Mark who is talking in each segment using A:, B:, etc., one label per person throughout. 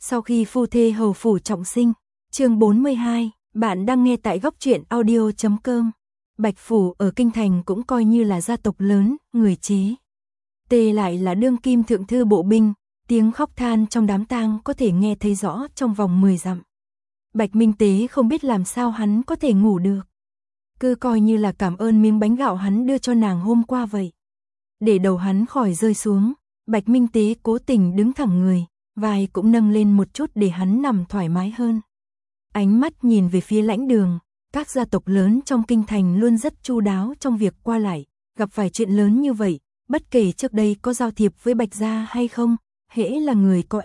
A: Sau khi phu thê hầu phủ trọng sinh, chương 42, bạn đang nghe tại góc truyện audio.com. Bạch Phủ ở Kinh Thành cũng coi như là gia tộc lớn, người chế. Tề lại là đương kim thượng thư bộ binh, tiếng khóc than trong đám tang có thể nghe thấy rõ trong vòng 10 dặm. Bạch Minh Tế không biết làm sao hắn có thể ngủ được. Cứ coi như là cảm ơn miếng bánh gạo hắn đưa cho nàng hôm qua vậy. Để đầu hắn khỏi rơi xuống, Bạch Minh Tế cố tình đứng thẳng người, vai cũng nâng lên một chút để hắn nằm thoải mái hơn. Ánh mắt nhìn về phía lãnh đường, các gia tộc lớn trong kinh thành luôn rất chu đáo trong việc qua lại, gặp phải chuyện lớn như vậy, bất kể trước đây có giao thiệp với Bạch gia hay không, hễ là người có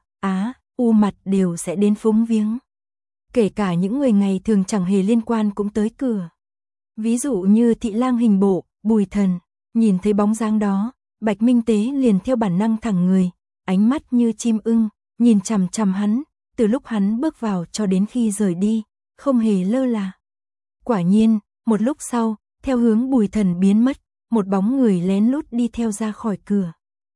A: u mặt đều sẽ đến phúng viếng. Kể cả những người ngày thường chẳng hề liên quan cũng tới cửa. Ví dụ như thị lang hình bộ, Bùi Thần, nhìn thấy bóng dáng đó, Bạch Minh Tế liền theo bản năng thẳng người, ánh mắt như chim ưng, nhìn chằm chằm hắn, từ lúc hắn bước vào cho đến khi rời đi, không hề lơ là. Quả nhiên, một lúc sau, theo hướng Bùi Thần biến mất, một bóng người lén lút đi theo ra khỏi cửa.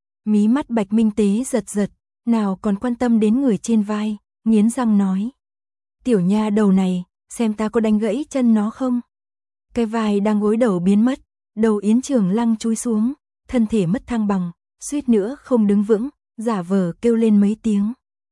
A: Mí mắt Bạch Minh Tế giật giật, nào còn quan tâm đến người trên vai, nghiến răng nói. Tiểu nha đầu này, xem ta có đánh gãy chân nó không? Cái vai đang gối đầu biến mất, đầu Yến Trường Lăng chúi xuống, thân thể mất thăng bằng, suýt nữa không đứng vững, giả vờ kêu lên mấy tiếng.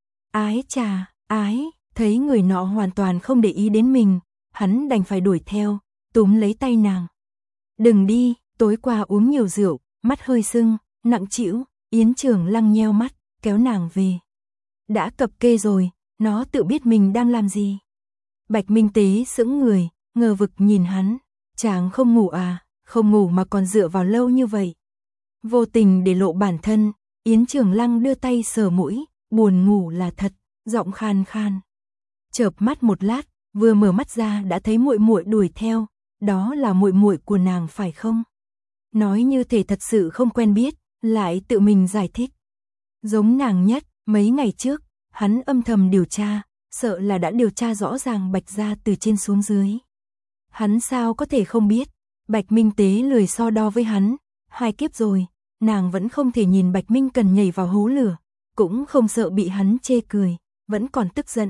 A: Ái chà, ái, thấy người nọ hoàn toàn không để ý đến mình, hắn đành phải đuổi theo, túm lấy tay nàng. Đừng đi, tối qua uống nhiều rượu, mắt hơi sưng, nặng trĩu. Yến Trường Lăng nheo mắt, kéo nàng về. Đã cập kê rồi, nó tự biết mình đang làm gì. Bạch Minh Tế sững người, ngờ vực nhìn hắn. Chàng không ngủ à, không ngủ mà còn dựa vào lâu như vậy. Vô tình để lộ bản thân, Yến Trường Lăng đưa tay sờ mũi, buồn ngủ là thật, giọng khan khan. Chợp mắt một lát, vừa mở mắt ra đã thấy muội muội đuổi theo, đó là muội muội của nàng phải không? Nói như thể thật sự không quen biết, lại tự mình giải thích. Giống nàng nhất, mấy ngày trước, hắn âm thầm điều tra, sợ là đã điều tra rõ ràng Bạch gia từ trên xuống dưới. Hắn sao có thể không biết, Bạch Minh Tế lười so đo với hắn, 2 kiếp rồi, nàng vẫn không thể nhìn Bạch Minh Cần nhảy vào hố lửa, cũng không sợ bị hắn chê cười, vẫn còn tức giận.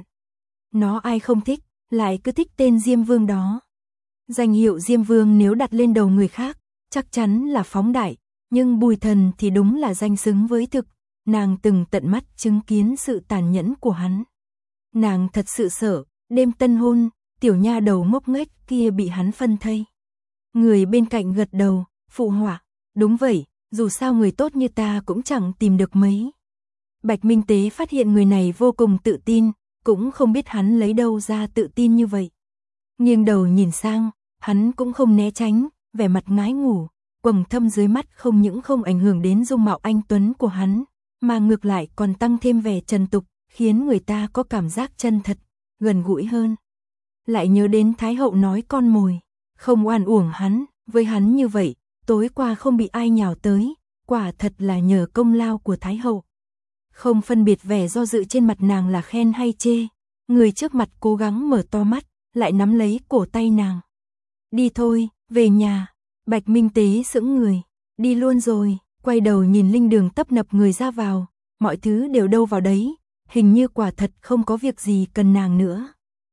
A: Nó ai không thích, lại cứ thích tên Diêm Vương đó. Danh hiệu Diêm Vương nếu đặt lên đầu người khác, chắc chắn là phóng đại, nhưng Bùi Thần thì đúng là danh xứng với thực, nàng từng tận mắt chứng kiến sự tàn nhẫn của hắn. Nàng thật sự sợ, đêm tân hôn, tiểu nha đầu ngốc nghếch kia bị hắn phân thây. Người bên cạnh gật đầu, phụ họa, đúng vậy, dù sao người tốt như ta cũng chẳng tìm được mấy. Bạch Minh Tế phát hiện người này vô cùng tự tin, cũng không biết hắn lấy đâu ra tự tin như vậy. Nghiêng đầu nhìn sang, hắn cũng không né tránh, vẻ mặt ngái ngủ, quầng thâm dưới mắt không những không ảnh hưởng đến dung mạo anh tuấn của hắn, mà ngược lại còn tăng thêm vẻ trần tục, khiến người ta có cảm giác chân thật, gần gũi hơn. Lại nhớ đến Thái hậu nói con mồi, không oan uổng hắn, với hắn như vậy, tối qua không bị ai nhào tới, quả thật là nhờ công lao của Thái hậu. Không phân biệt vẻ do dự trên mặt nàng là khen hay chê, người trước mặt cố gắng mở to mắt, lại nắm lấy cổ tay nàng. Đi thôi, về nhà. Bạch Minh Tế sững người, đi luôn rồi, quay đầu nhìn Linh Đường tấp nập người ra vào, mọi thứ đều đâu vào đấy, hình như quả thật không có việc gì cần nàng nữa.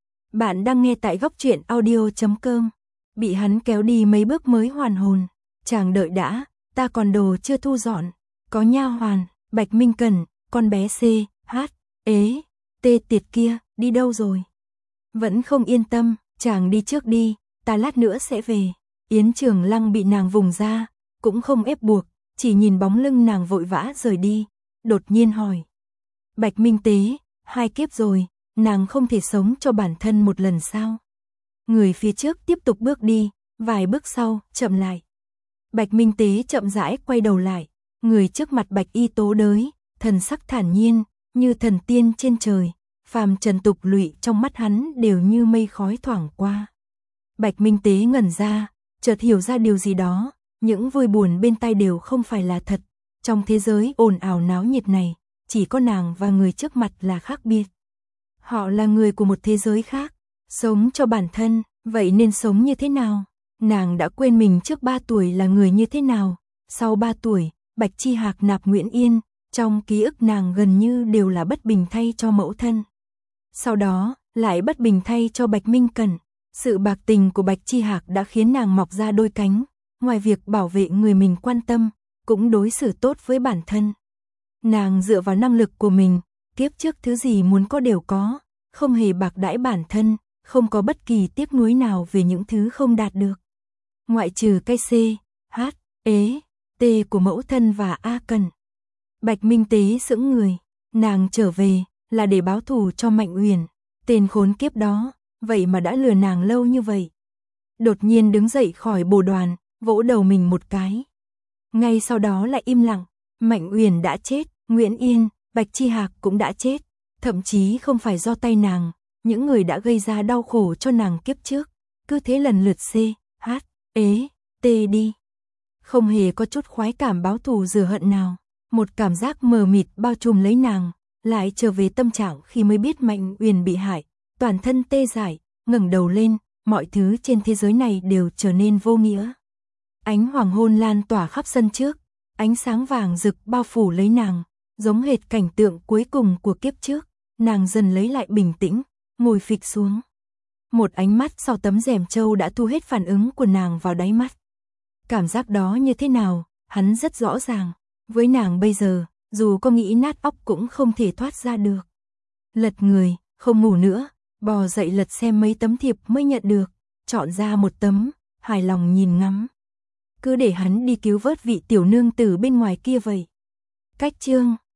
A: Bạn đang nghe tại góc truyện audio.com. Bị hắn kéo đi mấy bước mới hoàn hồn. Chàng đợi đã, ta còn đồ chưa thu dọn. Có nha hoàn, Bạch Minh Cẩn, con bé C, H, ế, T tiệt kia, đi đâu rồi? Vẫn không yên tâm, chàng đi trước đi, ta lát nữa sẽ về. Yến Trường Lăng bị nàng vùng ra, cũng không ép buộc, chỉ nhìn bóng lưng nàng vội vã rời đi, đột nhiên hỏi. Bạch Minh Tế, 2 kiếp rồi, nàng không thể sống cho bản thân một lần sao? Người phía trước tiếp tục bước đi, vài bước sau, chậm lại. Bạch Minh Tế chậm rãi quay đầu lại, người trước mặt Bạch Y Tố Đới, thần sắc thản nhiên, như thần tiên trên trời, phàm trần tục lụy trong mắt hắn đều như mây khói thoảng qua. Bạch Minh Tế ngẩn ra, chợt hiểu ra điều gì đó, những vui buồn bên tai đều không phải là thật, trong thế giới ồn ào náo nhiệt này, chỉ có nàng và người trước mặt là khác biệt. Họ là người của một thế giới khác, sống cho bản thân, vậy nên sống như thế nào? Nàng đã quên mình trước 3 tuổi là người như thế nào, sau 3 tuổi, Bạch Chi Hạc nạp Nguyễn Yên, Trong ký ức nàng gần như đều là bất bình thay cho mẫu thân. Sau đó, lại bất bình thay cho Bạch Minh Cẩn. Sự bạc tình của Bạch Chi Hạc đã khiến nàng mọc ra đôi cánh, ngoài việc bảo vệ người mình quan tâm, cũng đối xử tốt với bản thân. Nàng dựa vào năng lực của mình, kiếp trước thứ gì muốn có đều có, không hề bạc đãi bản thân, không có bất kỳ tiếc nuối nào về những thứ không đạt được. Ngoại trừ cái C, H, ế, T của mẫu thân và A Cần. Bạch Minh Tế sững người, nàng trở về là để báo thù cho Mạnh Uyển, tên khốn kiếp đó, vậy mà đã lừa nàng lâu như vậy. Đột nhiên đứng dậy khỏi bồ đoàn, vỗ đầu mình một cái. Ngay sau đó lại im lặng, Mạnh Uyển đã chết, Nguyễn Yên, Bạch Chi Hạc cũng đã chết, thậm chí không phải do tay nàng, những người đã gây ra đau khổ cho nàng kiếp trước, cứ thế lần lượt C, H, ế, T đi. Không hề có chút khoái cảm báo thù rửa hận nào, một cảm giác mờ mịt bao trùm lấy nàng, lại trở về tâm trạng khi mới biết Mạnh Uyển bị hại, toàn thân tê dại, ngẩng đầu lên, mọi thứ trên thế giới này đều trở nên vô nghĩa. Ánh hoàng hôn lan tỏa khắp sân trước, ánh sáng vàng rực bao phủ lấy nàng, giống hệt cảnh tượng cuối cùng của kiếp trước, nàng dần lấy lại bình tĩnh, ngồi phịch xuống. Một ánh mắt sau tấm rèm trâu đã thu hết phản ứng của nàng vào đáy mắt. Cảm giác đó như thế nào, hắn rất rõ ràng, với nàng bây giờ, dù có nghĩ nát óc cũng không thể thoát ra được. Lật người, không ngủ nữa, bò dậy lật xem mấy tấm thiệp mới nhận được, chọn ra một tấm, hài lòng nhìn ngắm. Cứ để hắn đi cứu vớt vị tiểu nương tử bên ngoài kia vậy. Cách chương